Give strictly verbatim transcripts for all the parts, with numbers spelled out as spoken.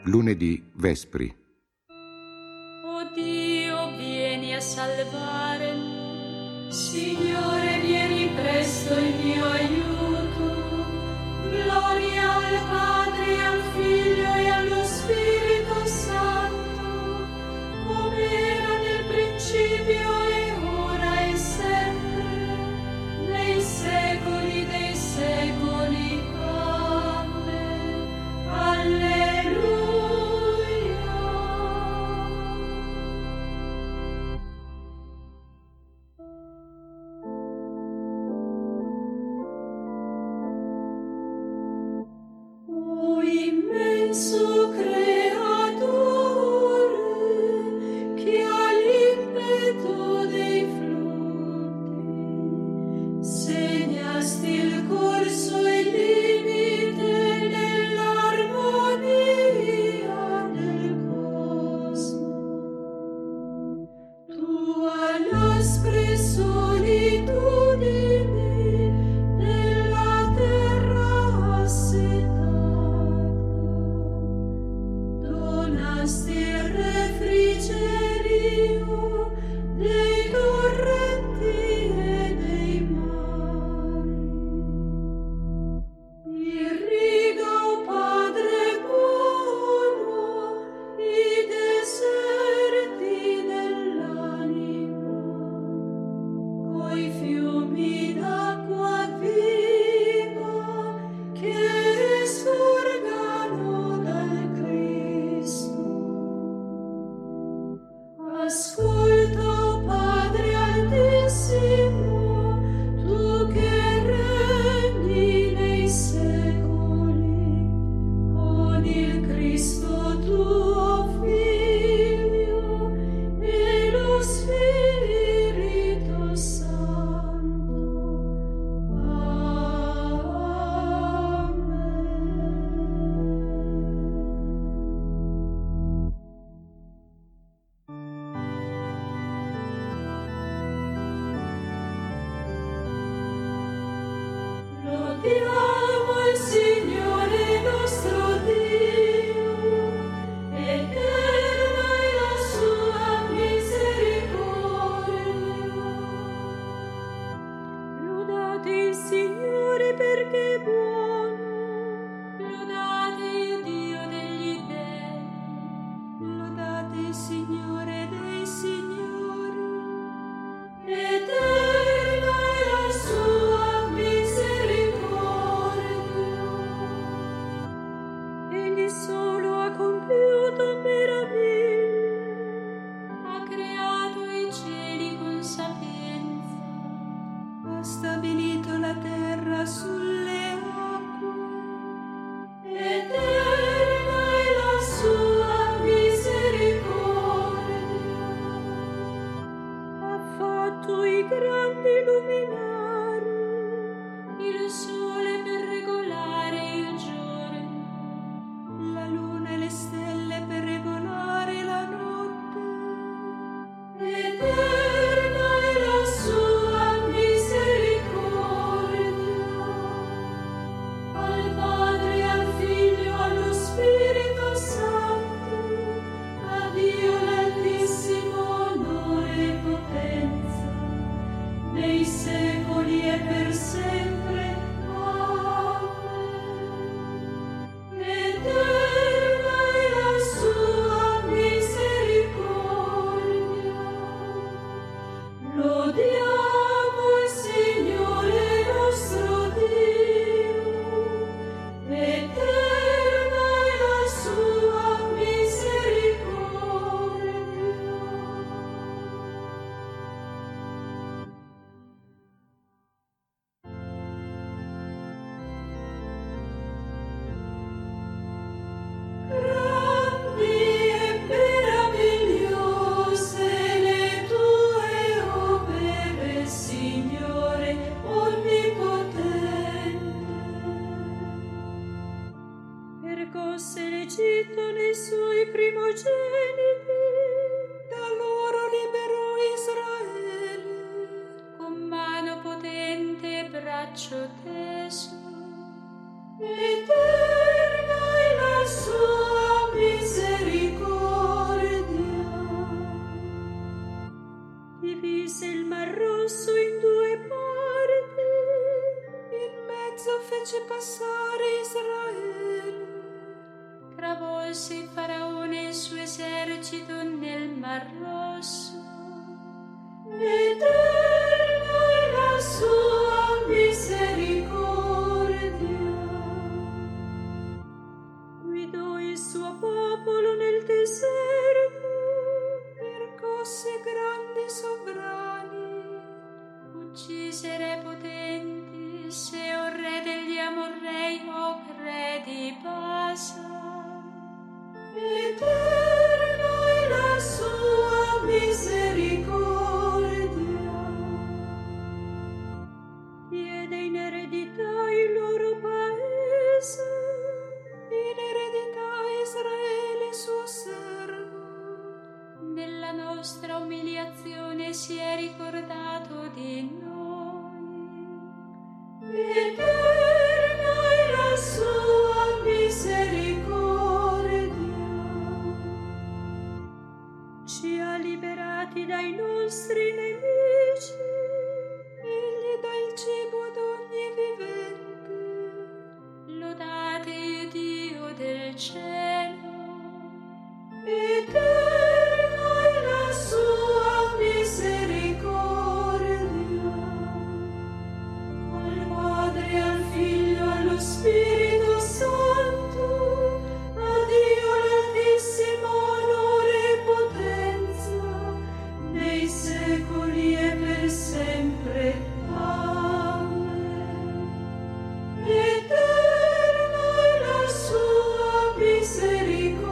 Lunedì Vespri. O Dio, vieni a salvare, Signore, vieni presto in mio aiuto. Gloria al Padre, al Figlio e allo Spirito Santo, come era nel principio e ora e sempre, nei secoli dei secoli. Amen. Alleluia. O immenso creatore, che all'impeto dei flutti segnasti il corso e il limite nell'armonia del cosmo, tu all'aspre solitudini della terra assetata donasti il refrigerio dei torrenti e dei mari. Irriga, o Padre buono, i deserti dell'anima coi fiumi d'acqua viva che scorgano dal Cristo. Ascolta, o Padre Altissimo, tu che regni nei secoli, con il Cristo tuo Figlio e lo Spirito Santo. Lodiamo il Signore nostro Dio, eterna è la sua misericordia. Lodate il Signore perché è buono, lodate il Dio degli dei, lodate il Signore dei signori, eterna è la sua misericordia. Egli solo ha compiuto meraviglie, ha creato i cieli con sapienza, ha stabilito la terra sulle acque, eterna è la sua misericordia. Ha fatto i grandi luminari, il sole per regolare il giorno, la luna e le stelle per regolare la notte, eterna è la sua misericordia. Al Padre, al Figlio, allo Spirito Santo, a Dio l'Altissimo onore e potenza, nei secoli e per sempre. Amen. Eterna è la sua misericordia. Lodiamo il Signore nostro Dio, eterna è la sua misericordia. Grandi e meravigliose le tue opere, Signore onnipotente. Percosse l'Egitto nei suoi primogeniti, da loro liberò Israele con mano potente e braccio teso. Eterna è la sua misericordia. beneplácito nel Mar Rosso. Eterna è la sua misericordia. Guidò il suo popolo nel deserto, percosse grandi sovrani, uccise re potenti, se o re degli Amorrei o re di Basa. Eterna è la sua misericordia. Diede in eredità il loro paese, in eredità Israele suo servo. Nella nostra umiliazione si è ricordato di noi. Eterna è la sua misericordia. Ci ha liberati dai nostri nemici. Egli dà il cibo ad ogni vivente. Lodate Dio del cielo. Eterna è la sua misericordia. Al Padre, al Figlio, allo Spirito Santo, a Dio l'Altissimo onore e potenza, nei secoli e per sempre. Amen. Eterna è la sua misericordia.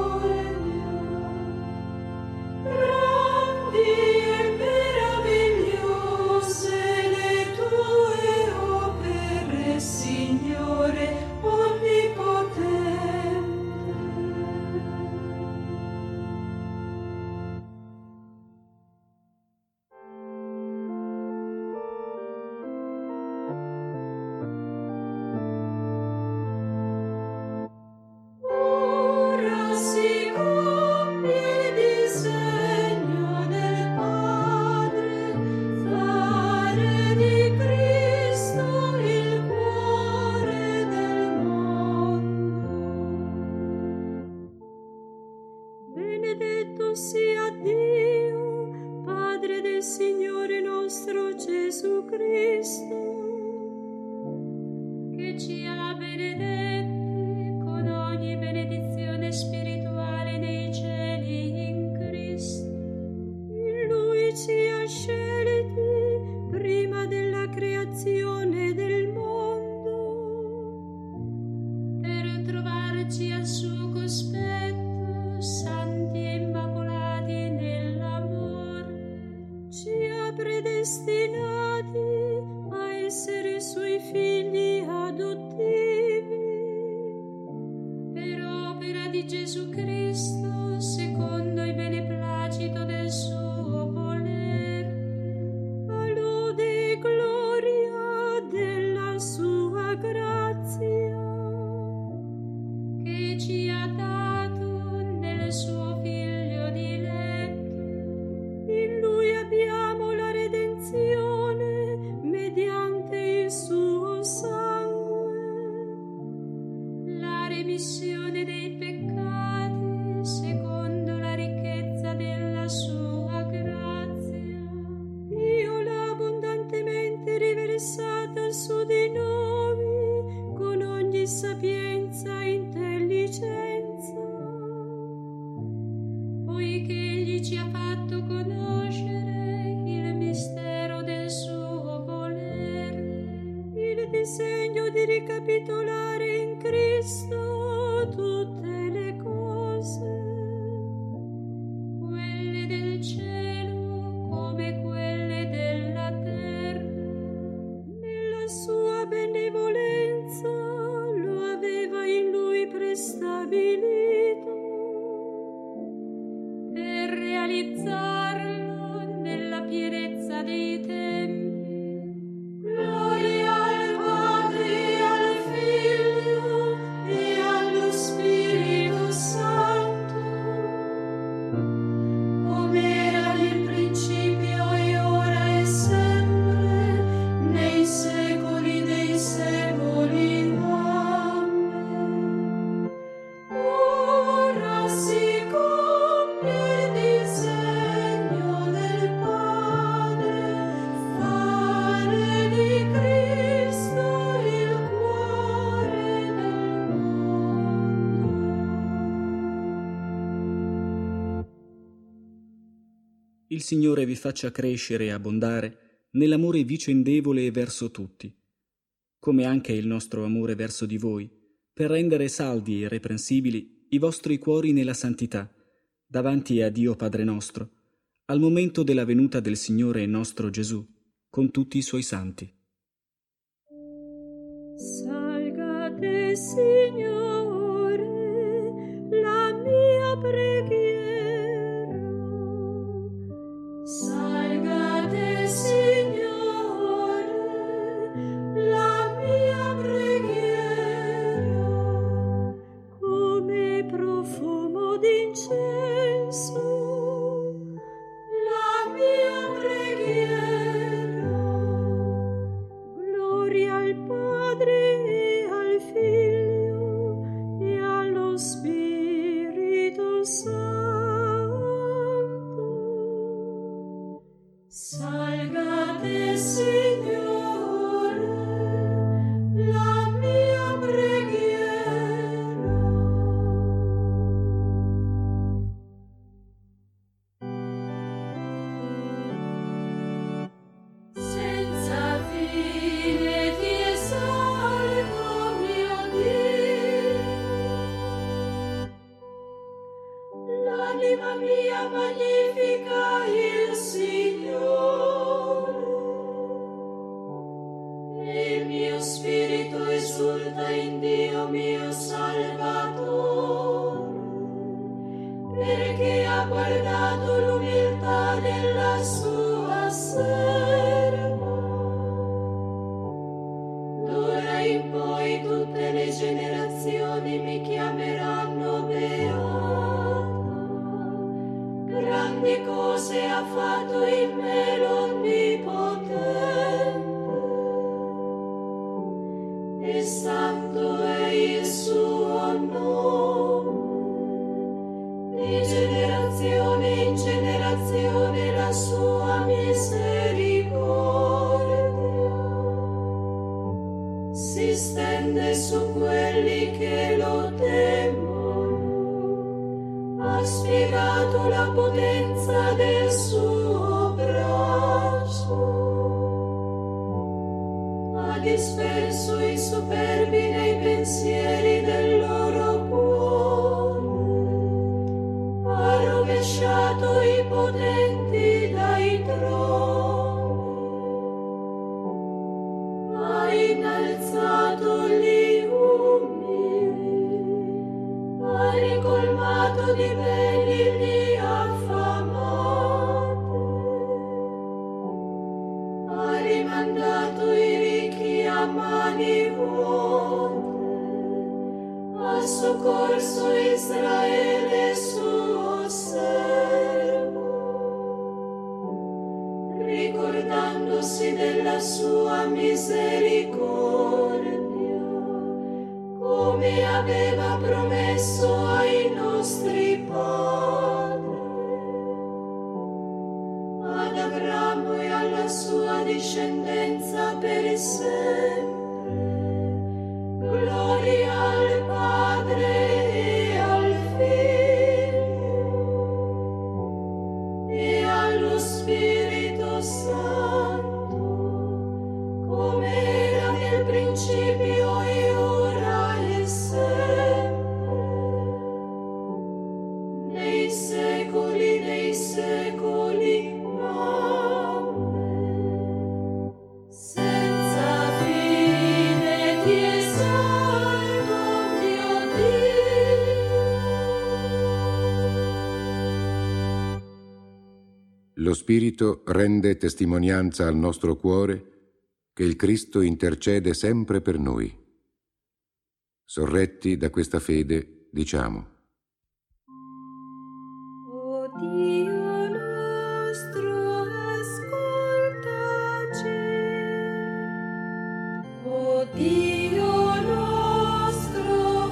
Grandi e meravigliose le tue opere, Signore Onnipotente. Ora si compie il disegno del Padre, fare di Cristo il cuore del mondo. Benedetto sia Dio, Padre del Signore nostro Gesù Cristo, che ci ha benedetti con ogni benedizione spirituale nei cieli in Cristo. In Lui ci ha scelti prima della creazione del mondo, per trovarci al suo cospetto, santi e immacolati nell'amore. Ci ha predestinati a essere suoi figli adottivi, per opera di Gesù Cristo, secondo il beneplacito del suo volere, a lode e gloria della sua grazia, che ci ha dato nel suo Figlio diletto. In Lui abbiamo la redenzione mediante il suo sangue, la remissione dei peccati secondo la ricchezza della sua grazia. Dio l'ha abbondantemente riversata su di noi con ogni sapienza e intelligenza, poiché Egli ci ha fatto conoscere il mistero del suo volere, il disegno di ricapitolare in Cristo tutte le cose, quelle del cielo come quelle della terra. Nella sua benevolenza lo aveva in Lui prestabilito, per realizzarlo nella pienezza dei tempi. Gloria al Padre, al Figlio e allo Spirito Santo, come era nel principio e ora e sempre, nei secoli dei secoli. Amen. Ora si compie Il Signore vi faccia crescere e abbondare nell'amore vicendevole verso tutti, come anche il nostro amore verso di voi, per rendere saldi e irreprensibili i vostri cuori nella santità, davanti a Dio Padre nostro, al momento della venuta del Signore nostro Gesù, con tutti i suoi santi. Salga te, Signore, la mia preghiera. Salga te, Signore, la mia preghiera. Come profumo d'incenso, la mia preghiera. Gloria al Padre e al Figlio e allo Spirito Santo. Salga te, Signore, la mia preghiera. Senza fine ti esalto, mio Dio. L'anima mia magnifica il Signore. Il mio spirito esulta in Dio mio Salvatore, perché ha guardato l'umiltà della sua serva. D'ora in poi tutte le generazioni mi chiameranno beata. Grandi cose ha fatto in me l'Onnipotente, e santo è il suo nome. Di generazione in generazione la sua misericordia si stende su quelli che lo temono. Ha spiegato la potenza del suo braccio. Ha disperso i superbi nei pensieri del loro cuore. Ha rovesciato i potenti dai troni. Ha innalzato gli umili. Ha ricolmato di beni gli affamati. Ha rimandato i ricchi a mani vuote. Ha soccorso Israele suo servo, ricordandosi della sua misericordia, come aveva promesso ai nostri padri, ad Abramo e alla sua discendenza per sempre. Gloria al Padre e al Figlio e allo Spirito Santo, come era nel principio e ora e sempre, nei secoli dei secoli. Amen. Senza fine ti esalto, mio Dio. Lo Spirito rende testimonianza al nostro cuore che il Cristo intercede sempre per noi. Sorretti da questa fede, diciamo: O Dio nostro, ascoltaci. O Dio nostro,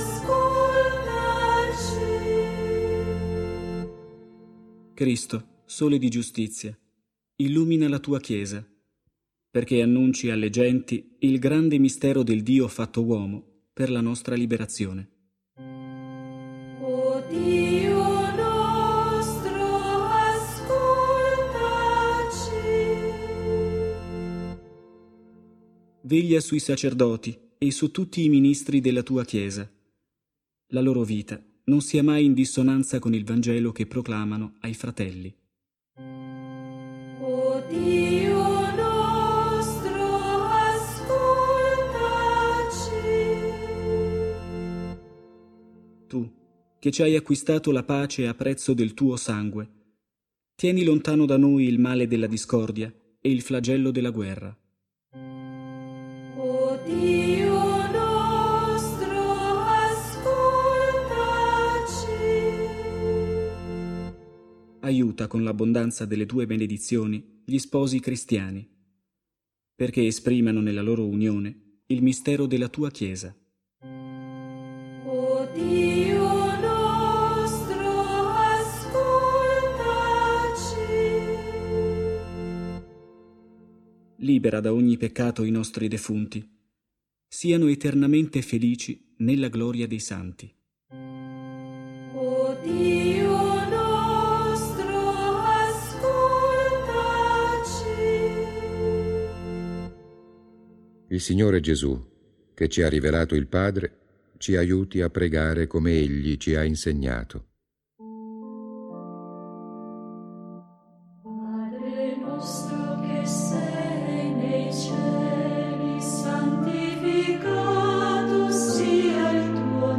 ascoltaci. Cristo, sole di giustizia, illumina la tua Chiesa, perché annunci alle genti il grande mistero del Dio fatto uomo per la nostra liberazione. O Dio nostro, ascoltaci. veglia sui sacerdoti e su tutti i ministri della tua Chiesa. La loro vita non sia mai in dissonanza con il Vangelo che proclamano ai fratelli. O Dio nostro, ascoltaci. Tu, che ci hai acquistato la pace a prezzo del tuo sangue, tieni lontano da noi il male della discordia e il flagello della guerra. O Dio nostro, ascoltaci. Aiuta con l'abbondanza delle tue benedizioni gli sposi cristiani, perché esprimano nella loro unione il mistero della tua Chiesa. O Dio nostro, ascoltaci. Libera da ogni peccato i nostri defunti, siano eternamente felici nella gloria dei santi. O Dio nostro, ascoltaci. Il Signore Gesù, che ci ha rivelato il Padre, ci aiuti a pregare come Egli ci ha insegnato. Padre nostro che sei nei cieli, santificato sia il tuo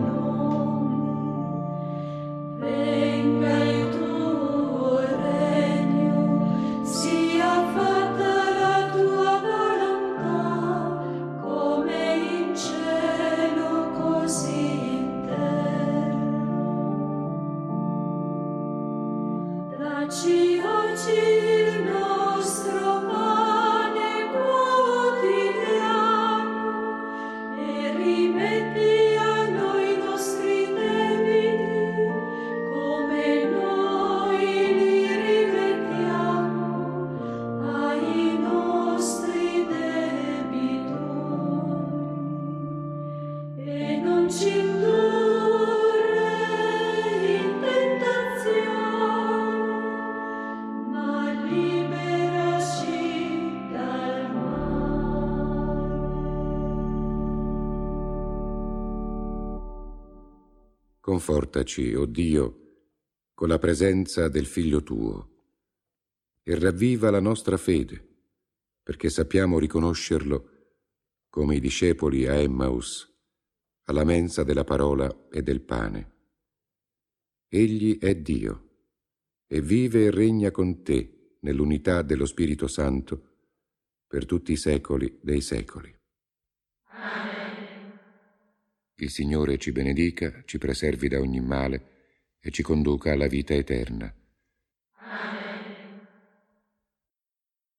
nome. Venga il tuo regno, sia fatta la tua volontà, come in cielo, così in terra. Dacci oggi il nostro pane quotidiano e rimetti a noi i nostri debiti, come noi li rimettiamo ai nostri debitori. E non ci indurre in tentazione, ma liberaci dal male. Confortaci, o Dio, con la presenza del Figlio tuo, e ravviva la nostra fede, perché sappiamo riconoscerlo come i discepoli a Emmaus, alla mensa della parola e del pane. Egli è Dio, e vive e regna con te nell'unità dello Spirito Santo per tutti i secoli dei secoli. Amen. Il Signore ci benedica, ci preservi da ogni male e ci conduca alla vita eterna.